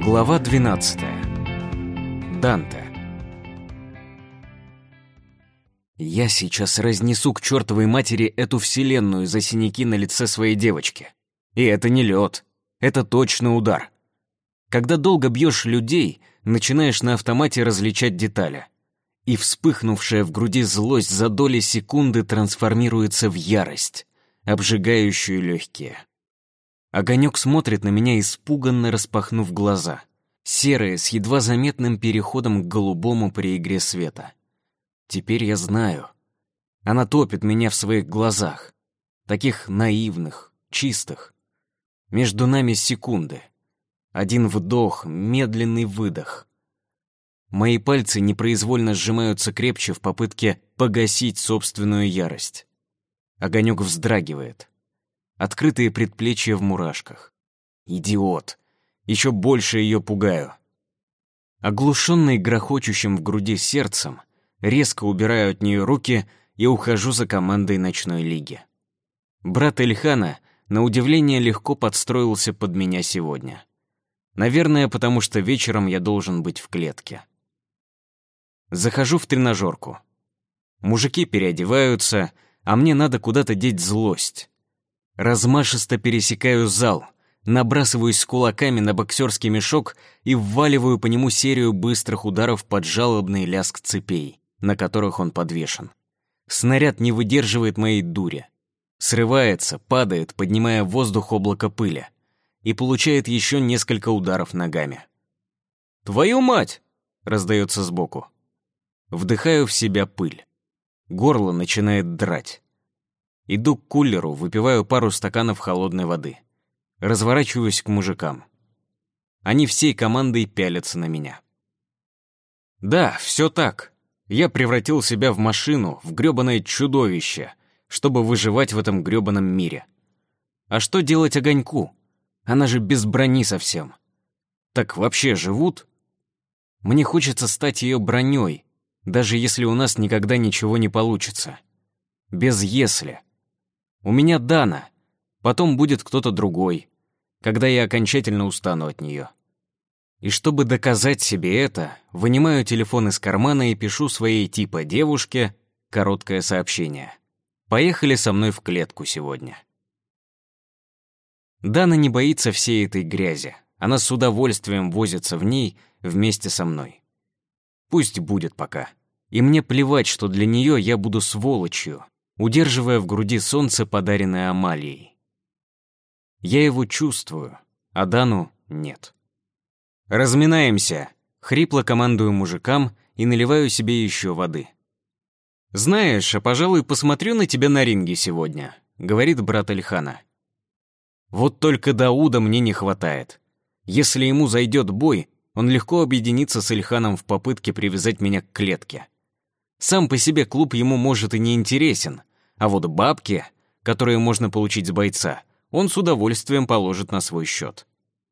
Глава 12. Данте. Я сейчас разнесу к чертовой матери эту вселенную за синяки на лице своей девочки. И это не лед, это точно удар. Когда долго бьешь людей, начинаешь на автомате различать детали. И вспыхнувшая в груди злость за доли секунды трансформируется в ярость, обжигающую легкие. Огонек смотрит на меня, испуганно распахнув глаза. Серые, с едва заметным переходом к голубому при игре света. Теперь я знаю. Она топит меня в своих глазах. Таких наивных, чистых. Между нами секунды. Один вдох, медленный выдох. Мои пальцы непроизвольно сжимаются крепче в попытке погасить собственную ярость. Огонек вздрагивает. Открытые предплечья в мурашках. Идиот. Еще больше ее пугаю. Оглушенный грохочущим в груди сердцем, резко убираю от нее руки и ухожу за командой ночной лиги. Брат Ильхана, на удивление, легко подстроился под меня сегодня. Наверное, потому что вечером я должен быть в клетке. Захожу в тренажерку. Мужики переодеваются, а мне надо куда-то деть злость. Размашисто пересекаю зал, набрасываюсь с кулаками на боксерский мешок и вваливаю по нему серию быстрых ударов под жалобный лязг цепей, на которых он подвешен. Снаряд не выдерживает моей дури. Срывается, падает, поднимая в воздух облако пыли, и получает еще несколько ударов ногами. «Твою мать!» — раздается сбоку. Вдыхаю в себя пыль. Горло начинает драть. Иду к кулеру, выпиваю пару стаканов холодной воды. Разворачиваюсь к мужикам. Они всей командой пялятся на меня. Да, все так. Я превратил себя в машину, в грёбаное чудовище, чтобы выживать в этом грёбаном мире. А что делать огоньку? Она же без брони совсем. Так вообще живут? Мне хочется стать ее броней, даже если у нас никогда ничего не получится. Без «если». У меня Дана, потом будет кто-то другой, когда я окончательно устану от нее. И чтобы доказать себе это, вынимаю телефон из кармана и пишу своей типа девушке короткое сообщение. Поехали со мной в клетку сегодня. Дана не боится всей этой грязи. Она с удовольствием возится в ней вместе со мной. Пусть будет пока. И мне плевать, что для нее я буду сволочью, удерживая в груди солнце, подаренное Амалией. Я его чувствую, а Дану нет. «Разминаемся!» — хрипло командую мужикам и наливаю себе еще воды. «Знаешь, а пожалуй, посмотрю на тебя на ринге сегодня», — говорит брат Ильхана. Вот только Дауда мне не хватает. Если ему зайдет бой, он легко объединится с Ильханом в попытке привязать меня к клетке. Сам по себе клуб ему может и не интересен, а вот бабки, которые можно получить с бойца, он с удовольствием положит на свой счет.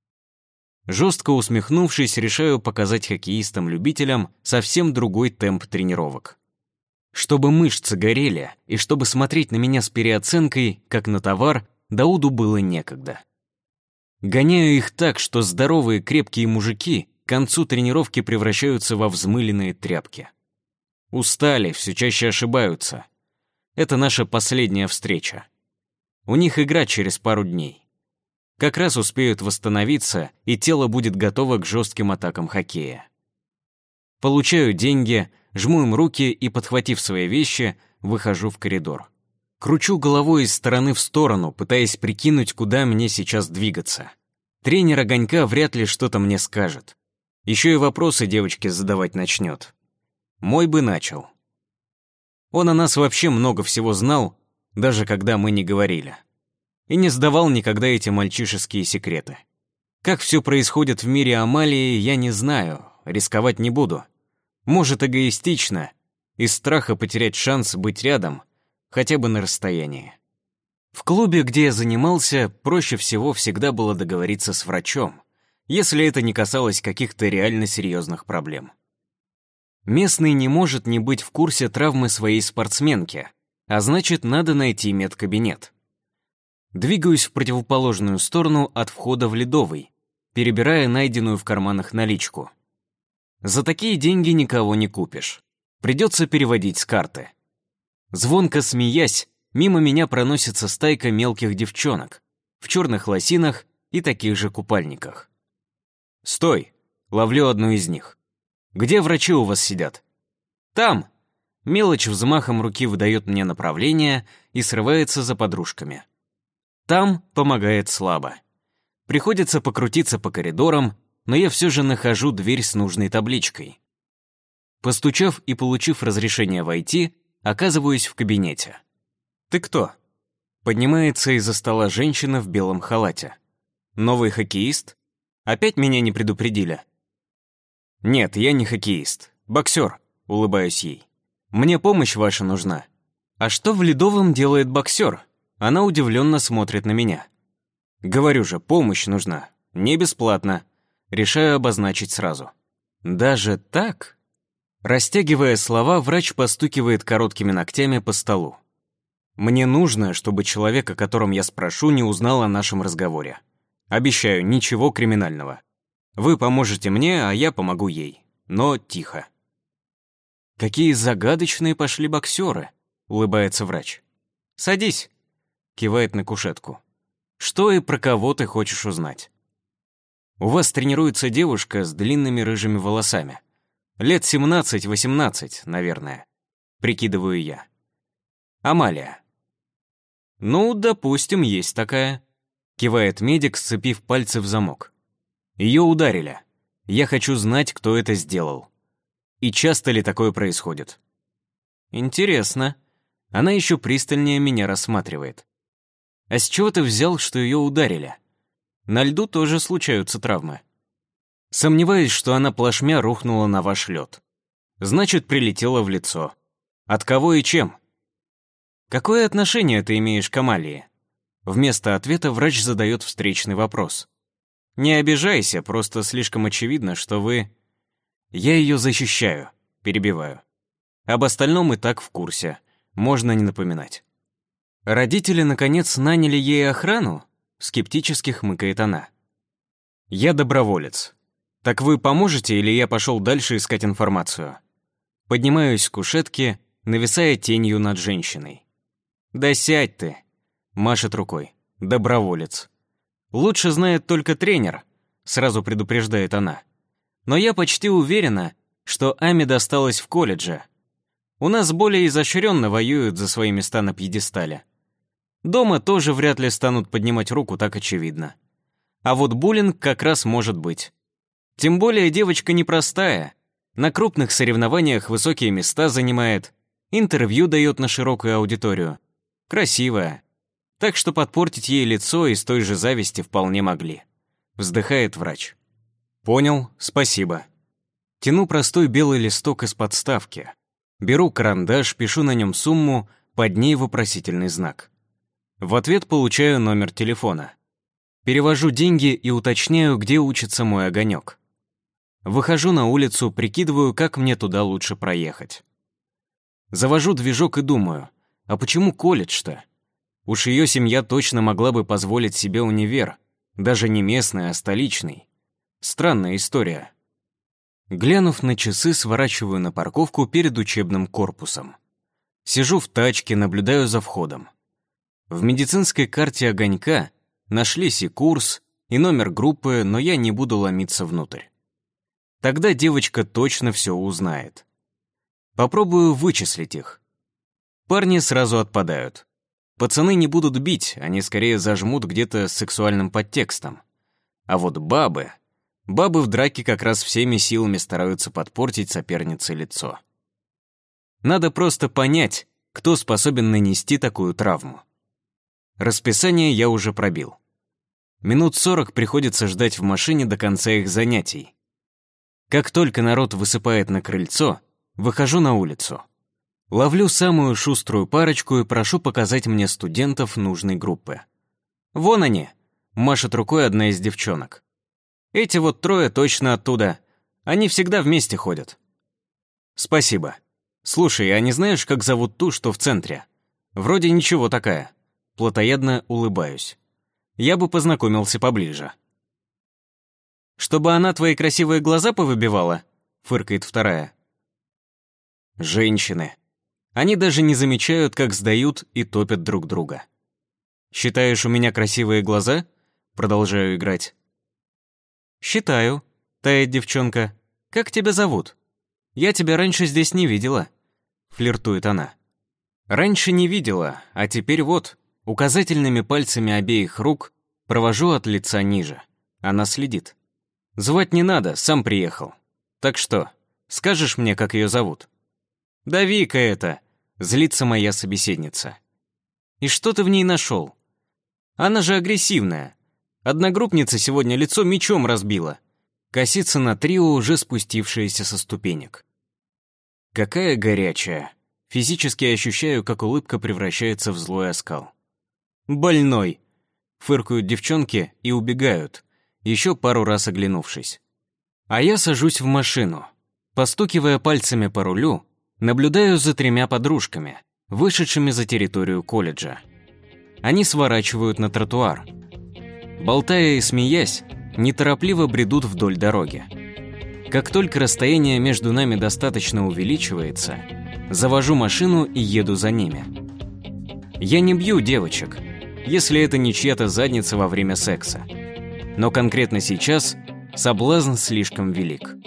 Жестко усмехнувшись, решаю показать хоккеистам-любителям совсем другой темп тренировок. Чтобы мышцы горели и чтобы смотреть на меня с переоценкой, как на товар, Дауду было некогда. Гоняю их так, что здоровые крепкие мужики к концу тренировки превращаются во взмыленные тряпки. Устали, все чаще ошибаются. Это наша последняя встреча. У них игра через пару дней. Как раз успеют восстановиться, и тело будет готово к жестким атакам хоккея. Получаю деньги, жму им руки и, подхватив свои вещи, выхожу в коридор. Кручу головой из стороны в сторону, пытаясь прикинуть, куда мне сейчас двигаться. Тренер огонька вряд ли что-то мне скажет. Еще и вопросы девочке задавать начнет. Мой бы начал. Он о нас вообще много всего знал, даже когда мы не говорили. И не сдавал никогда эти мальчишеские секреты. Как все происходит в мире Амалии, я не знаю, рисковать не буду. Может, эгоистично, из страха потерять шанс быть рядом, хотя бы на расстоянии. В клубе, где я занимался, проще всего всегда было договориться с врачом, если это не касалось каких-то реально серьезных проблем. Местный не может не быть в курсе травмы своей спортсменки, а значит, надо найти медкабинет. Двигаюсь в противоположную сторону от входа в Ледовый, перебирая найденную в карманах наличку. За такие деньги никого не купишь. Придется переводить с карты. Звонко смеясь, мимо меня проносится стайка мелких девчонок в черных лосинах и таких же купальниках. «Стой!» — ловлю одну из них. «Где врачи у вас сидят?» «Там!» Мелочь взмахом руки выдает мне направление и срывается за подружками. «Там» помогает слабо. Приходится покрутиться по коридорам, но я все же нахожу дверь с нужной табличкой. Постучав и получив разрешение войти, оказываюсь в кабинете. «Ты кто?» Поднимается из-за стола женщина в белом халате. «Новый хоккеист? Опять меня не предупредили?» «Нет, я не хоккеист. Боксер», — улыбаюсь ей. «Мне помощь ваша нужна». «А что в Ледовом делает боксер?» Она удивленно смотрит на меня. «Говорю же, помощь нужна. Не бесплатно». Решаю обозначить сразу. «Даже так?» Растягивая слова, врач постукивает короткими ногтями по столу. «Мне нужно, чтобы человек, о котором я спрошу, не узнал о нашем разговоре. Обещаю, ничего криминального. Вы поможете мне, а я помогу ей. Но тихо». «Какие загадочные пошли боксеры», — улыбается врач. «Садись», — кивает на кушетку. «Что и про кого ты хочешь узнать?» «У вас тренируется девушка с длинными рыжими волосами. Лет 17-18, наверное», — прикидываю я. «Амалия». «Ну, допустим, есть такая», — кивает медик, сцепив пальцы в замок. «Ее ударили. Я хочу знать, кто это сделал. И часто ли такое происходит?» «Интересно». Она еще пристальнее меня рассматривает. «А с чего ты взял, что ее ударили? На льду тоже случаются травмы». «Сомневаюсь, что она плашмя рухнула на ваш лед. Значит, прилетела в лицо. От кого и чем?» «Какое отношение ты имеешь к Амалии?» Вместо ответа врач задает встречный вопрос. «Не обижайся, просто слишком очевидно, что вы...» «Я ее защищаю», — перебиваю. «Об остальном и так в курсе. Можно не напоминать». «Родители, наконец, наняли ей охрану?» — скептически хмыкает она. «Я доброволец. Так вы поможете, или я пошел дальше искать информацию?» Поднимаюсь с кушетки, нависая тенью над женщиной. «Да сядь ты!» — машет рукой. «Доброволец. Лучше знает только тренер», — сразу предупреждает она. «Но я почти уверена, что Аме досталось в колледже. У нас более изощренно воюют за свои места на пьедестале. Дома тоже вряд ли станут поднимать руку, так очевидно. А вот буллинг как раз может быть. Тем более девочка непростая. На крупных соревнованиях высокие места занимает, интервью дает на широкую аудиторию. Красивая. Так что подпортить ей лицо из той же зависти вполне могли». Вздыхает врач. «Понял, спасибо». Тяну простой белый листок из подставки. Беру карандаш, пишу на нем сумму, под ней вопросительный знак. В ответ получаю номер телефона. Перевожу деньги и уточняю, где учится мой огонек. Выхожу на улицу, прикидываю, как мне туда лучше проехать. Завожу движок и думаю, а почему колледж-то? Уж ее семья точно могла бы позволить себе универ, даже не местный, а столичный. Странная история. Глянув на часы, сворачиваю на парковку перед учебным корпусом. Сижу в тачке, наблюдаю за входом. В медицинской карте огонька нашлись и курс, и номер группы, но я не буду ломиться внутрь. Тогда девочка точно все узнает. Попробую вычислить их. Парни сразу отпадают. Пацаны не будут бить, они скорее зажмут где-то с сексуальным подтекстом. А вот бабы в драке как раз всеми силами стараются подпортить сопернице лицо. Надо просто понять, кто способен нанести такую травму. Расписание я уже пробил. Минут 40 приходится ждать в машине до конца их занятий. Как только народ высыпает на крыльцо, выхожу на улицу. Ловлю самую шуструю парочку и прошу показать мне студентов нужной группы. «Вон они!» — машет рукой одна из девчонок. «Эти вот трое точно оттуда. Они всегда вместе ходят». «Спасибо. Слушай, а не знаешь, как зовут ту, что в центре? Вроде ничего такая». Плотоядно улыбаюсь. Я бы познакомился поближе. Чтобы она твои красивые глаза повыбивала?» — фыркает вторая. Женщины. Они даже не замечают, как сдают и топят друг друга. «Считаешь, у меня красивые глаза?» Продолжаю играть. «Считаю», — тает девчонка. «Как тебя зовут?» «Я тебя раньше здесь не видела», — флиртует она. «Раньше не видела, а теперь вот, указательными пальцами обеих рук провожу от лица ниже. Она следит. Звать не надо, сам приехал. Так что, скажешь мне, как ее зовут?» «Да Вика это», — злится моя собеседница. «И что ты в ней нашел? Она же агрессивная. Одногруппница сегодня лицо мечом разбила». Косится на трио, уже спустившееся со ступенек. Какая горячая. Физически ощущаю, как улыбка превращается в злой оскал. «Больной!» — фыркают девчонки и убегают, еще пару раз оглянувшись. А я сажусь в машину. Постукивая пальцами по рулю, наблюдаю за 3 подружками, вышедшими за территорию колледжа. Они сворачивают на тротуар. Болтая и смеясь, неторопливо бредут вдоль дороги. Как только расстояние между нами достаточно увеличивается, завожу машину и еду за ними. Я не бью девочек, если это не чья-то задница во время секса. Но конкретно сейчас соблазн слишком велик.